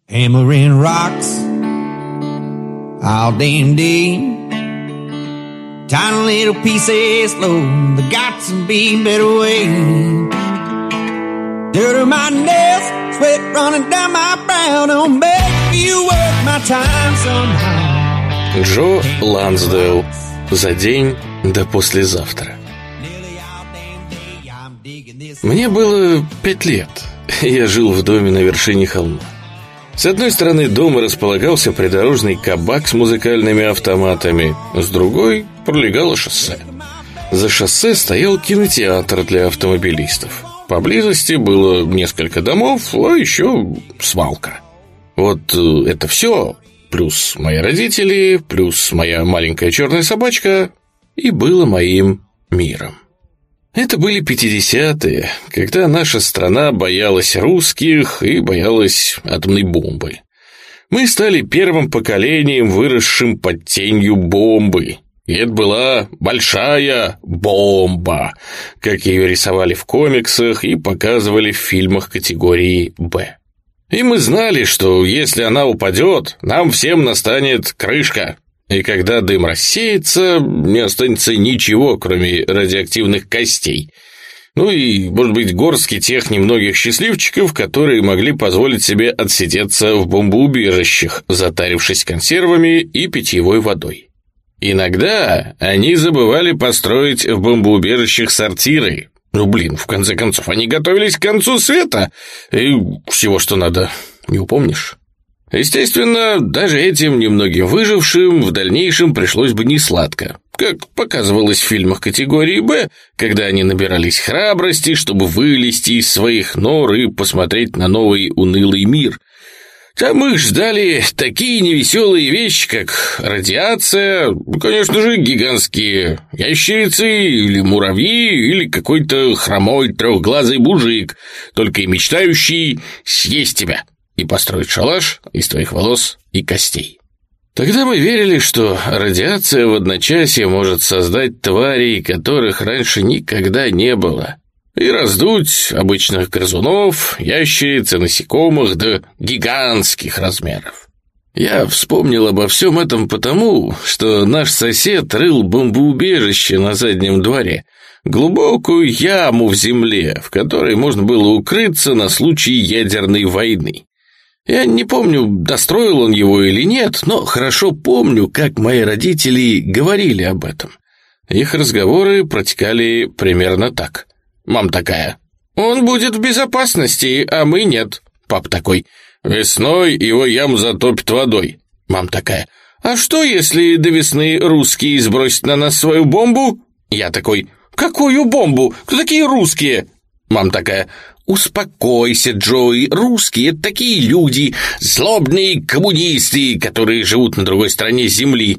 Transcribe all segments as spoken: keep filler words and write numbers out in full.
Hammering rocks all damn day. Tiny little pieces slow, there got to be a better way. Dirt on my nails, sweat running down my brow. Don't make me work my time somehow. Джо Лансдейл. За день до послезавтра. Мне было пять лет. Я жил в доме на вершине холма. С одной стороны дома располагался придорожный кабак с музыкальными автоматами, с другой пролегало шоссе. За шоссе стоял кинотеатр для автомобилистов. Поблизости было несколько домов, а еще свалка. Вот это все, плюс мои родители, плюс моя маленькая черная собачка, и было моим миром. Это были пятидесятые, когда наша страна боялась русских и боялась атомной бомбы. Мы стали первым поколением, выросшим под тенью бомбы. И это была большая бомба, как ее рисовали в комиксах и показывали в фильмах категории «Б». И мы знали, что если она упадет, нам всем настанет крышка. И когда дым рассеется, не останется ничего, кроме радиоактивных костей. Ну и, может быть, горстки тех немногих счастливчиков, которые могли позволить себе отсидеться в бомбоубежищах, затарившись консервами и питьевой водой. Иногда они забывали построить в бомбоубежищах сортиры. Ну, блин, в конце концов, они готовились к концу света. И всего, что надо, не упомнишь. Естественно, даже этим немногим выжившим в дальнейшем пришлось бы несладко, как показывалось в фильмах категории «Б», когда они набирались храбрости, чтобы вылезти из своих нор и посмотреть на новый унылый мир. Там их ждали такие невеселые вещи, как радиация, конечно же, гигантские ящерицы или муравьи, или какой-то хромой трехглазый мужик, только и мечтающий съесть тебя и построить шалаш из твоих волос и костей. Тогда мы верили, что радиация в одночасье может создать тварей, которых раньше никогда не было, и раздуть обычных грызунов, ящериц и насекомых до гигантских размеров. Я вспомнил обо всем этом потому, что наш сосед рыл бомбоубежище на заднем дворе, глубокую яму в земле, в которой можно было укрыться на случай ядерной войны. Я не помню, достроил он его или нет, но хорошо помню, как мои родители говорили об этом. Их разговоры протекали примерно так. Мам такая: «Он будет в безопасности, а мы нет». Пап такой: «Весной его яму затопит водой». Мам такая: «А что, если до весны русские сбросят на нас свою бомбу?» Я такой: «Какую бомбу? Кто такие русские?» Мам такая: «Успокойся, Джои, русские — это такие люди, злобные коммунисты, которые живут на другой стороне земли».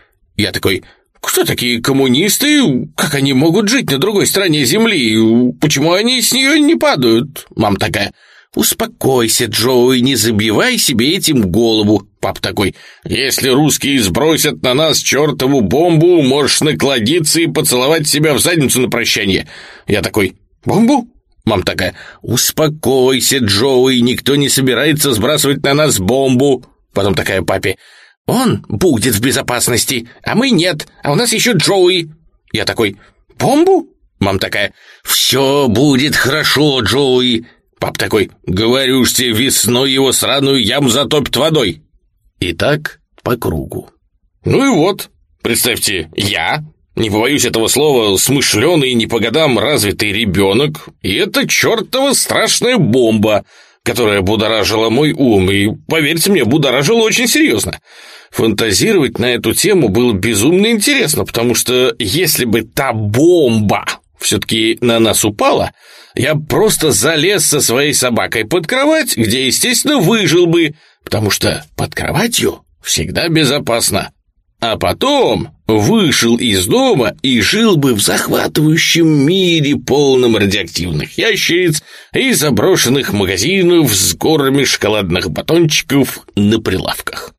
Я такой: «Кто такие коммунисты? Как они могут жить на другой стороне земли? Почему они с нее не падают?» Мам такая: «Успокойся, Джои, не забивай себе этим голову». Пап такой: «Если русские сбросят на нас чертову бомбу, можешь наклониться и поцеловать себя в задницу на прощание». Я такой: «Бомбу?» Мам такая: «Успокойся, Джоуи, никто не собирается сбрасывать на нас бомбу». Потом такая папе: «Он будет в безопасности, а мы нет, а у нас еще Джоуи». Я такой: «Бомбу?» Мам такая: «Все будет хорошо, Джоуи». Пап такой: «Говорю ж тебе, весной его сраную яму затопит водой». И так по кругу. Ну и вот, представьте, я... не побоюсь этого слова, смышленый, не по годам развитый ребенок, и это чертова страшная бомба, которая будоражила мой ум, и, поверьте мне, будоражила очень серьезно. Фантазировать на эту тему было безумно интересно, потому что если бы та бомба все-таки на нас упала, я просто залез со своей собакой под кровать, где, естественно, выжил бы, потому что под кроватью всегда безопасно. А потом вышел из дома и жил бы в захватывающем мире, полном радиоактивных ящериц и заброшенных магазинов с горами шоколадных батончиков на прилавках.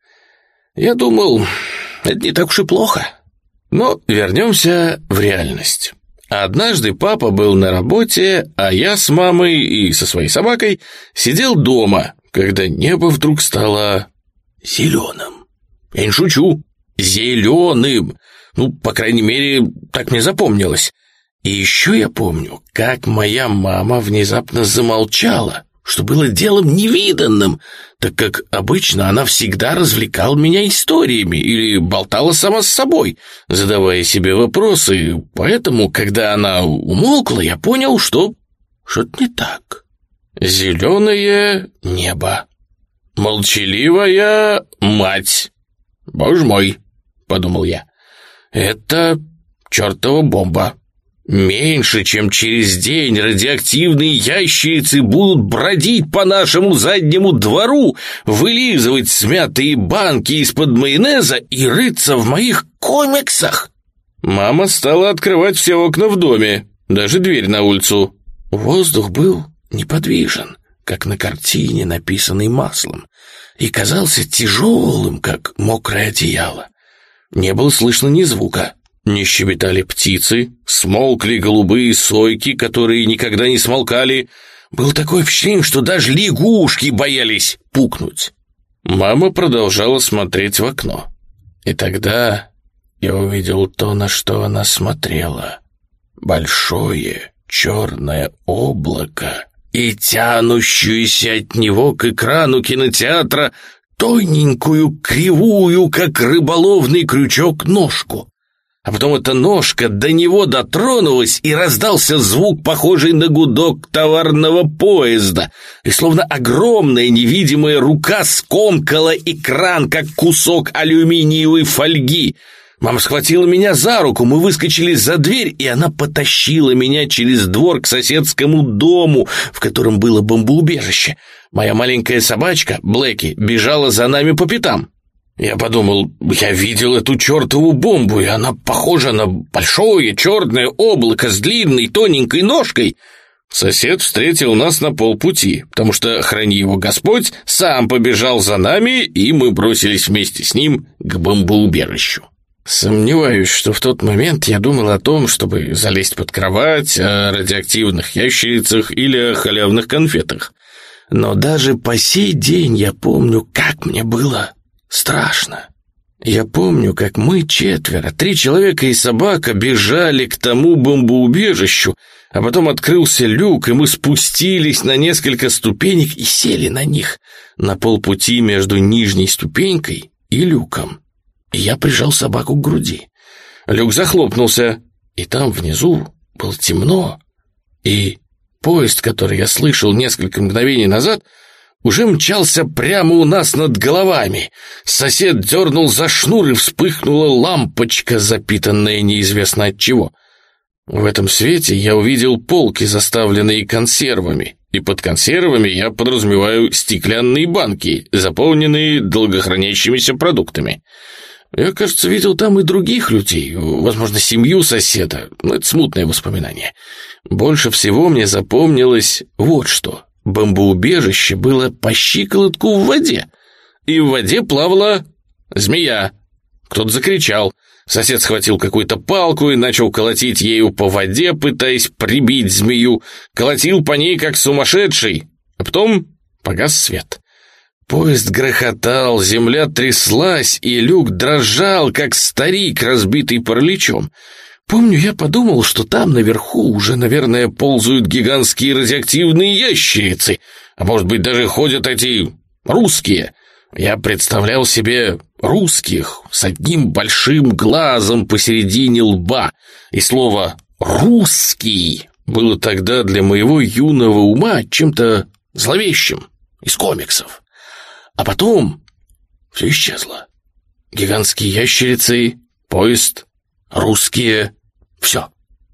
Я думал, это не так уж и плохо. Но вернемся в реальность. Однажды папа был на работе, а я с мамой и со своей собакой сидел дома, когда небо вдруг стало зеленым. Я не шучу, зеленым. Ну, по крайней мере, так мне запомнилось. И еще я помню, как моя мама внезапно замолчала, что было делом невиданным, так как обычно она всегда развлекала меня историями или болтала сама с собой, задавая себе вопросы. Поэтому, когда она умолкла, я понял, что что-то не так. Зеленое небо. Молчаливая мать. «Боже мой», — подумал я, — «это чертова бомба. Меньше чем через день радиоактивные ящерицы будут бродить по нашему заднему двору, вылизывать смятые банки из-под майонеза и рыться в моих комиксах». Мама стала открывать все окна в доме, даже дверь на улицу. Воздух был неподвижен, как на картине, написанной маслом, и казался тяжелым, как мокрое одеяло. Не было слышно ни звука. Не щебетали птицы, смолкли голубые сойки, которые никогда не смолкали. Было такое впечатление, что даже лягушки боялись пукнуть. Мама продолжала смотреть в окно. И тогда я увидел то, на что она смотрела. Большое черное облако и тянущуюся от него к экрану кинотеатра тоненькую, кривую, как рыболовный крючок, ножку. А потом эта ножка до него дотронулась, и раздался звук, похожий на гудок товарного поезда, и словно огромная невидимая рука скомкала экран, как кусок алюминиевой фольги. Мама схватила меня за руку, мы выскочили за дверь, и она потащила меня через двор к соседскому дому, в котором было бомбоубежище. Моя маленькая собачка, Блэки, бежала за нами по пятам. Я подумал, я видел эту чертову бомбу, и она похожа на большое черное облако с длинной тоненькой ножкой. Сосед встретил нас на полпути, потому что, храни его Господь, сам побежал за нами, и мы бросились вместе с ним к бомбоубежищу. Сомневаюсь, что в тот момент я думал о том, чтобы залезть под кровать, о радиоактивных ящерицах или о халявных конфетах. Но даже по сей день я помню, как мне было страшно. Я помню, как мы четверо, три человека и собака, бежали к тому бомбоубежищу, а потом открылся люк, и мы спустились на несколько ступенек и сели на них, на полпути между нижней ступенькой и люком. И я прижал собаку к груди. Люк захлопнулся, и там внизу было темно, и поезд, который я слышал несколько мгновений назад, уже мчался прямо у нас над головами. Сосед дернул за шнур, и вспыхнула лампочка, запитанная неизвестно от чего. В этом свете я увидел полки, заставленные консервами, и под консервами я подразумеваю стеклянные банки, заполненные долгохранящимися продуктами. Я, кажется, видел там и других людей, возможно, семью соседа, но это смутное воспоминание. Больше всего мне запомнилось вот что. Бомбоубежище было по щиколотку в воде, и в воде плавала змея. Кто-то закричал. Сосед схватил какую-то палку и начал колотить ею по воде, пытаясь прибить змею. Колотил по ней, как сумасшедший, а потом погас свет. Поезд грохотал, земля тряслась, и люк дрожал, как старик, разбитый параличом. Помню, я подумал, что там наверху уже, наверное, ползают гигантские радиоактивные ящерицы, а может быть, даже ходят эти русские. Я представлял себе русских с одним большим глазом посередине лба, и слово «русский» было тогда для моего юного ума чем-то зловещим из комиксов. А потом все исчезло. Гигантские ящерицы, поезд, русские, все.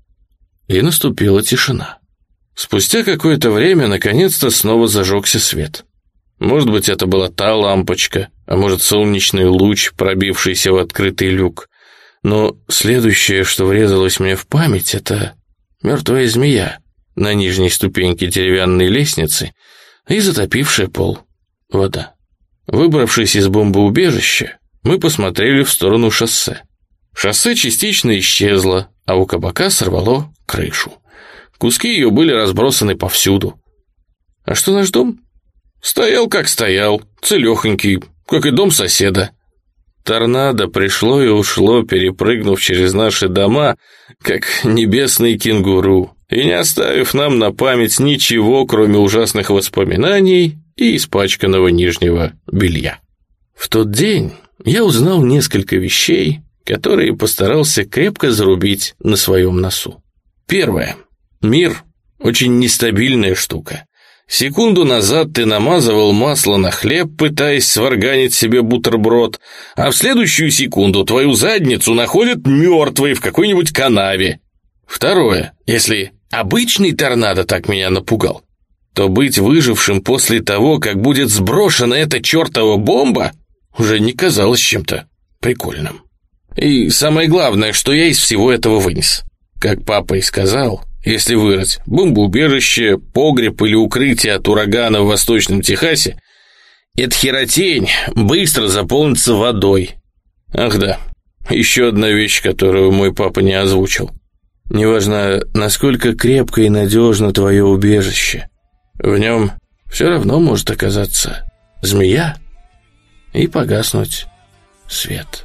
И наступила тишина. Спустя какое-то время наконец-то снова зажегся свет. Может быть, это была та лампочка, а может, солнечный луч, пробившийся в открытый люк. Но следующее, что врезалось мне в память, это мертвая змея на нижней ступеньке деревянной лестницы и затопившая пол вода. Выбравшись из бомбоубежища, мы посмотрели в сторону шоссе. Шоссе частично исчезло, а у кабака сорвало крышу. Куски ее были разбросаны повсюду. А что наш дом? Стоял как стоял, целехонький, как и дом соседа. Торнадо пришло и ушло, перепрыгнув через наши дома, как небесный кенгуру, и не оставив нам на память ничего, кроме ужасных воспоминаний и испачканного нижнего белья. В тот день я узнал несколько вещей, которые постарался крепко зарубить на своем носу. Первое. Мир – очень нестабильная штука. Секунду назад ты намазывал масло на хлеб, пытаясь сварганить себе бутерброд, а в следующую секунду твою задницу находят мертвой в какой-нибудь канаве. Второе. Если обычный торнадо так меня напугал, то быть выжившим после того, как будет сброшена эта чертова бомба, уже не казалось чем-то прикольным. И самое главное, что я из всего этого вынес. Как папа и сказал, если вырыть бомбоубежище, погреб или укрытие от урагана в Восточном Техасе, эта херотень быстро заполнится водой. Ах да, еще одна вещь, которую мой папа не озвучил. Неважно, насколько крепко и надежно твое убежище, в нем все равно может оказаться змея и погаснуть свет.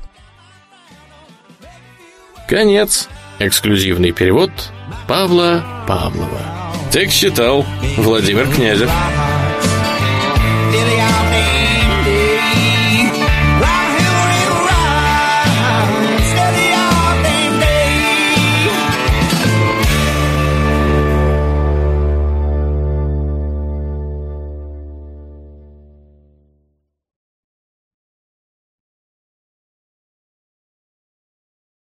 Конец. Эксклюзивный перевод Павла Павлова. Текст читал Владимир Князев.